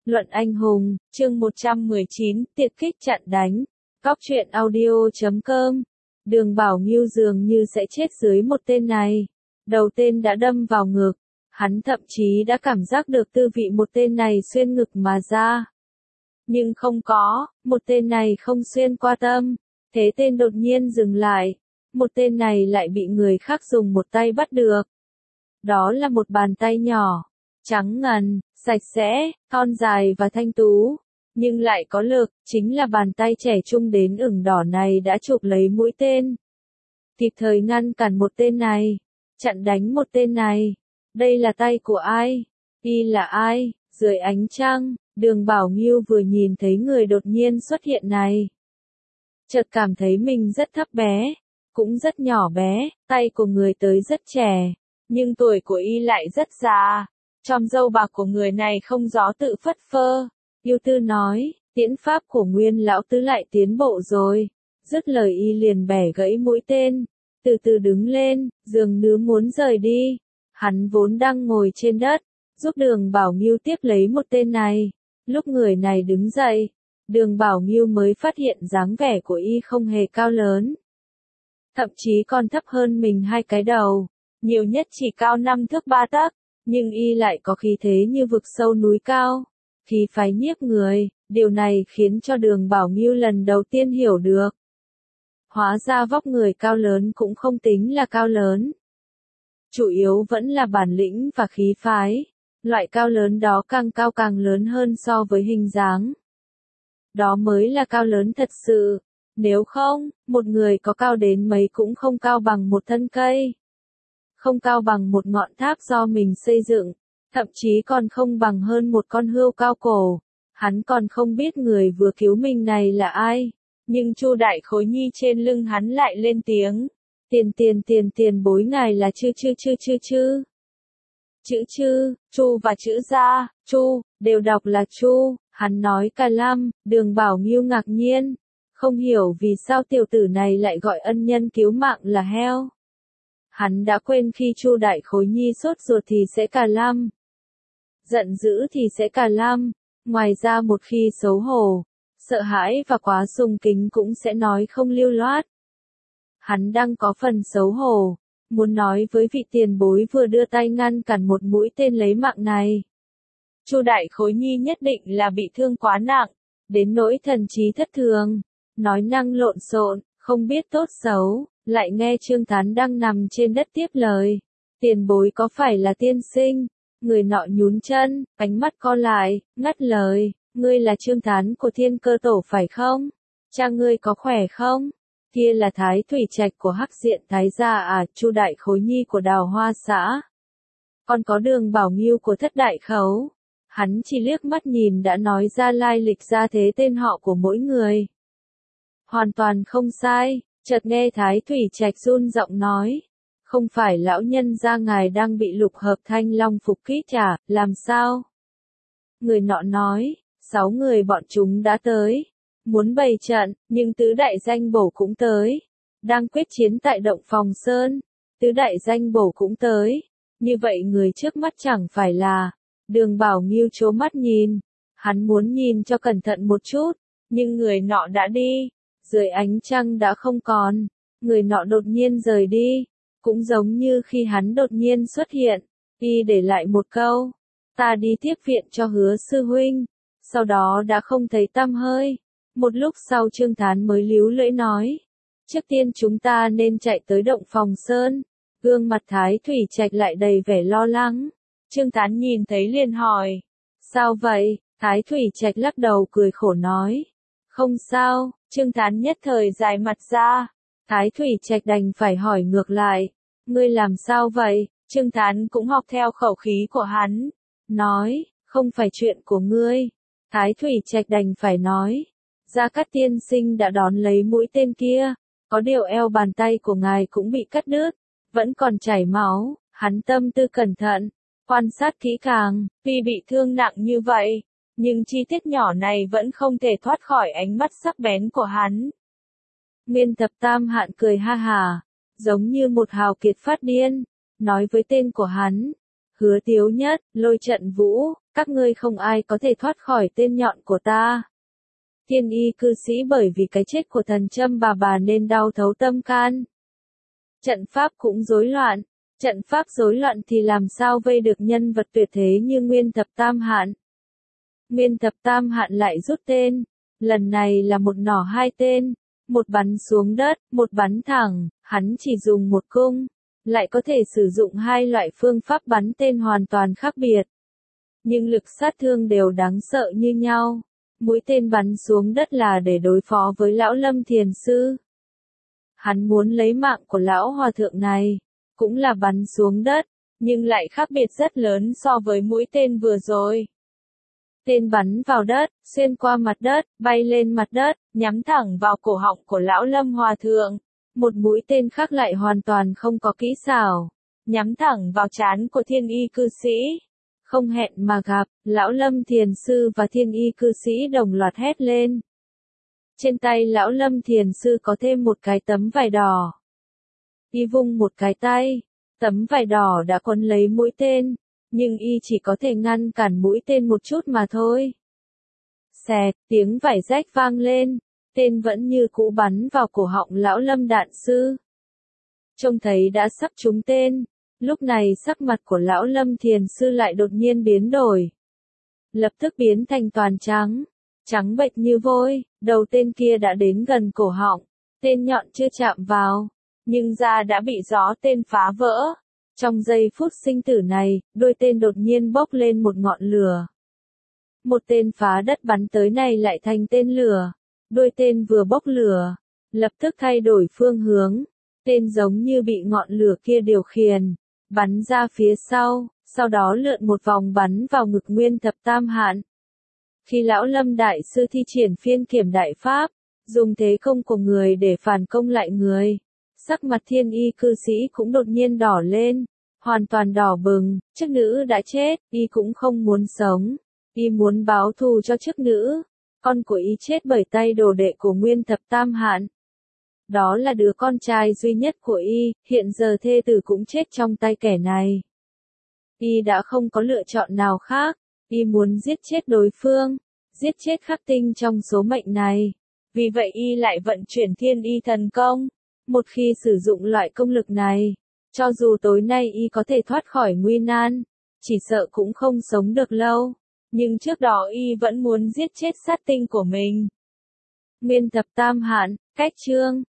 Luận anh hùng, chương 119, tiệt kích chặn đánh. Cóc truyện audio.com. Đường Bảo Ngưu dường như sẽ chết dưới một tên này. Đầu tên đã đâm vào ngực. Hắn thậm chí đã cảm giác được tư vị một tên này xuyên ngực mà ra. Nhưng không có, một tên này không xuyên qua tâm. Thế tên đột nhiên dừng lại. Một tên này lại bị người khác dùng một tay bắt được. Đó là một bàn tay nhỏ, trắng ngần, sạch sẽ, thon dài và thanh tú, nhưng lại có lực, chính là bàn tay trẻ trung đến ửng đỏ này đã chụp lấy mũi tên. Kịp thời ngăn cản một tên này, chặn đánh một tên này. Đây là tay của ai? Y là ai? Dưới ánh trăng, Đường Bảo Ngưu vừa nhìn thấy người đột nhiên xuất hiện này. Chợt cảm thấy mình rất thấp bé, cũng rất nhỏ bé, tay của người tới rất trẻ, nhưng tuổi của y lại rất già. Chòm râu bạc của người này không gió tự phất phơ. Yêu Tư nói, tiễn pháp của Nguyên lão tứ lại tiến bộ rồi. Dứt lời y liền bẻ gãy mũi tên, từ từ đứng lên, dường như muốn rời đi. Hắn vốn đang ngồi trên đất, giúp Đường Bảo Ngưu tiếp lấy một tên này. Lúc người này đứng dậy, Đường Bảo Ngưu mới phát hiện dáng vẻ của y không hề cao lớn. Thậm chí còn thấp hơn mình 2 cái đầu, nhiều nhất chỉ cao 5 thước 3 tấc. Nhưng y lại có khí thế như vực sâu núi cao, khí phái nhiếp người, điều này khiến cho Đường Bảo Ngưu lần đầu tiên hiểu được. Hóa ra vóc người cao lớn cũng không tính là cao lớn. Chủ yếu vẫn là bản lĩnh và khí phái, loại cao lớn đó càng cao càng lớn hơn so với hình dáng. Đó mới là cao lớn thật sự, nếu không, một người có cao đến mấy cũng không cao bằng một thân cây. Không cao bằng một ngọn tháp do mình xây dựng, thậm chí còn không bằng hơn một con hươu cao cổ. Hắn còn không biết người vừa cứu mình này là ai, nhưng Chu Đại Khối Nhi trên lưng hắn lại lên tiếng, tiền bối ngài là chư. Chữ chư, Chu và chữ gia, Chu, đều đọc là Chu, hắn nói cả lăm. Đường Bảo Ngưu ngạc nhiên, không hiểu vì sao tiểu tử này lại gọi ân nhân cứu mạng là heo. Hắn đã quên khi Chu Đại Khối Nhi sốt ruột thì sẽ cà lăm, giận dữ thì sẽ cà lăm, ngoài ra một khi xấu hổ, sợ hãi và quá sùng kính cũng sẽ nói không lưu loát. Hắn đang có phần xấu hổ, muốn nói với vị tiền bối vừa đưa tay ngăn cản một mũi tên lấy mạng này. Chu Đại Khối Nhi nhất định là bị thương quá nặng, đến nỗi thần trí thất thường, nói năng lộn xộn, không biết tốt xấu. Lại nghe Trương Thán đang nằm trên đất tiếp lời. Tiền bối có phải là tiên sinh? Người nọ nhún chân, ánh mắt co lại, ngắt lời. Ngươi là Trương Thán của Thiên Cơ Tổ phải không? Cha ngươi có khỏe không? Kia là Thái Thủy Trạch của Hắc Diện Thái gia à? Chu Đại Khối Nhi của Đào Hoa xã. Còn có Đường Bảo Ngưu của Thất Đại Khấu. Hắn chỉ liếc mắt nhìn đã nói ra lai lịch ra thế tên họ của mỗi người. Hoàn toàn không sai. Chợt nghe Thái Thủy Trạch run giọng nói, không phải lão nhân gia ngài đang bị Lục Hợp Thanh Long phục kích à, làm sao? Người nọ nói, 6 người bọn chúng đã tới, muốn bày trận, nhưng tứ đại danh bổ cũng tới, đang quyết chiến tại động Phòng Sơn, tứ đại danh bổ cũng tới, như vậy người trước mắt chẳng phải là, Đường Bảo Ngưu trố mắt nhìn, hắn muốn nhìn cho cẩn thận một chút, nhưng người nọ đã đi. Dưới ánh trăng đã không còn, người nọ đột nhiên rời đi, cũng giống như khi hắn đột nhiên xuất hiện, y để lại một câu, ta đi tiếp viện cho Hứa sư huynh, sau đó đã không thấy tăm hơi. Một lúc sau Trương Thán mới líu lưỡi nói, trước tiên chúng ta nên chạy tới động Phòng Sơn. Gương mặt Thái Thủy Trạch lại đầy vẻ lo lắng. Trương Thán nhìn thấy liền hỏi, sao vậy? Thái Thủy Trạch lắc đầu cười khổ nói, không sao. Trương Thán nhất thời dài mặt ra, Thái Thủy Trạch đành phải hỏi ngược lại, ngươi làm sao vậy? Trương Thán cũng học theo khẩu khí của hắn, nói, không phải chuyện của ngươi. Thái Thủy Trạch đành phải nói, Gia Cát tiên sinh đã đón lấy mũi tên kia, có điều eo bàn tay của ngài cũng bị cắt đứt, vẫn còn chảy máu. Hắn tâm tư cẩn thận, quan sát kỹ càng, tuy bị thương nặng như vậy, nhưng chi tiết nhỏ này vẫn không thể thoát khỏi ánh mắt sắc bén của hắn. Nguyên Thập Tam Hạn cười ha hả, giống như một hào kiệt phát điên, nói với tên của hắn, Hứa Tiếu Nhất, Lôi Trận Vũ, các ngươi không ai có thể thoát khỏi tên nhọn của ta. Thiên y cư sĩ bởi vì cái chết của thần Châm bà nên đau thấu tâm can. Trận pháp cũng rối loạn. Trận pháp rối loạn thì làm sao vây được nhân vật tuyệt thế như Nguyên Thập Tam Hạn. Nguyên Thập Tam Hạn lại rút tên. Lần này là một nỏ hai tên. Một bắn xuống đất, một bắn thẳng, hắn chỉ dùng một cung. Lại có thể sử dụng hai loại phương pháp bắn tên hoàn toàn khác biệt. Nhưng lực sát thương đều đáng sợ như nhau. Mũi tên bắn xuống đất là để đối phó với lão Lâm Thiền Sư. Hắn muốn lấy mạng của lão hòa thượng này, cũng là bắn xuống đất, nhưng lại khác biệt rất lớn so với mũi tên vừa rồi. Tên bắn vào đất, xuyên qua mặt đất, bay lên mặt đất, nhắm thẳng vào cổ họng của lão Lâm hòa thượng. Một mũi tên khác lại hoàn toàn không có kỹ xảo, nhắm thẳng vào trán của thiên y cư sĩ. Không hẹn mà gặp, lão Lâm Thiền Sư và thiên y cư sĩ đồng loạt hét lên. Trên tay lão Lâm Thiền Sư có thêm một cái tấm vải đỏ. Y vung một cái tay, tấm vải đỏ đã quấn lấy mũi tên, nhưng y chỉ có thể ngăn cản mũi tên một chút mà thôi. Xẹt, tiếng vải rách vang lên, tên vẫn như cũ bắn vào cổ họng lão Lâm Đạn Sư. Trông thấy đã sắp trúng tên, lúc này sắc mặt của lão Lâm Thiền Sư lại đột nhiên biến đổi. Lập tức biến thành toàn trắng, trắng bệch như vôi, đầu tên kia đã đến gần cổ họng, tên nhọn chưa chạm vào, nhưng da đã bị gió tên phá vỡ. Trong giây phút sinh tử này, đôi tên đột nhiên bốc lên một ngọn lửa. Một tên phá đất bắn tới này lại thành tên lửa. Đôi tên vừa bốc lửa, lập tức thay đổi phương hướng. Tên giống như bị ngọn lửa kia điều khiển, bắn ra phía sau đó lượn một vòng bắn vào ngực Nguyên Thập Tam Hạn. Khi lão Lâm Đại Sư thi triển phiên kiểm đại pháp, dùng thế công của người để phản công lại người, sắc mặt thiên y cư sĩ cũng đột nhiên đỏ lên, hoàn toàn đỏ bừng, chức nữ đã chết, y cũng không muốn sống, y muốn báo thù cho chức nữ, con của y chết bởi tay đồ đệ của Nguyên Thập Tam Hạn. Đó là đứa con trai duy nhất của y, hiện giờ thê tử cũng chết trong tay kẻ này. Y đã không có lựa chọn nào khác, y muốn giết chết đối phương, giết chết khắc tinh trong số mệnh này. Vì vậy y lại vận chuyển thiên y thần công. Một khi sử dụng loại công lực này, cho dù tối nay y có thể thoát khỏi nguy nan, chỉ sợ cũng không sống được lâu. Nhưng trước đó y vẫn muốn giết chết sát tinh của mình. Nguyên Thập Tam Hạn, cách chương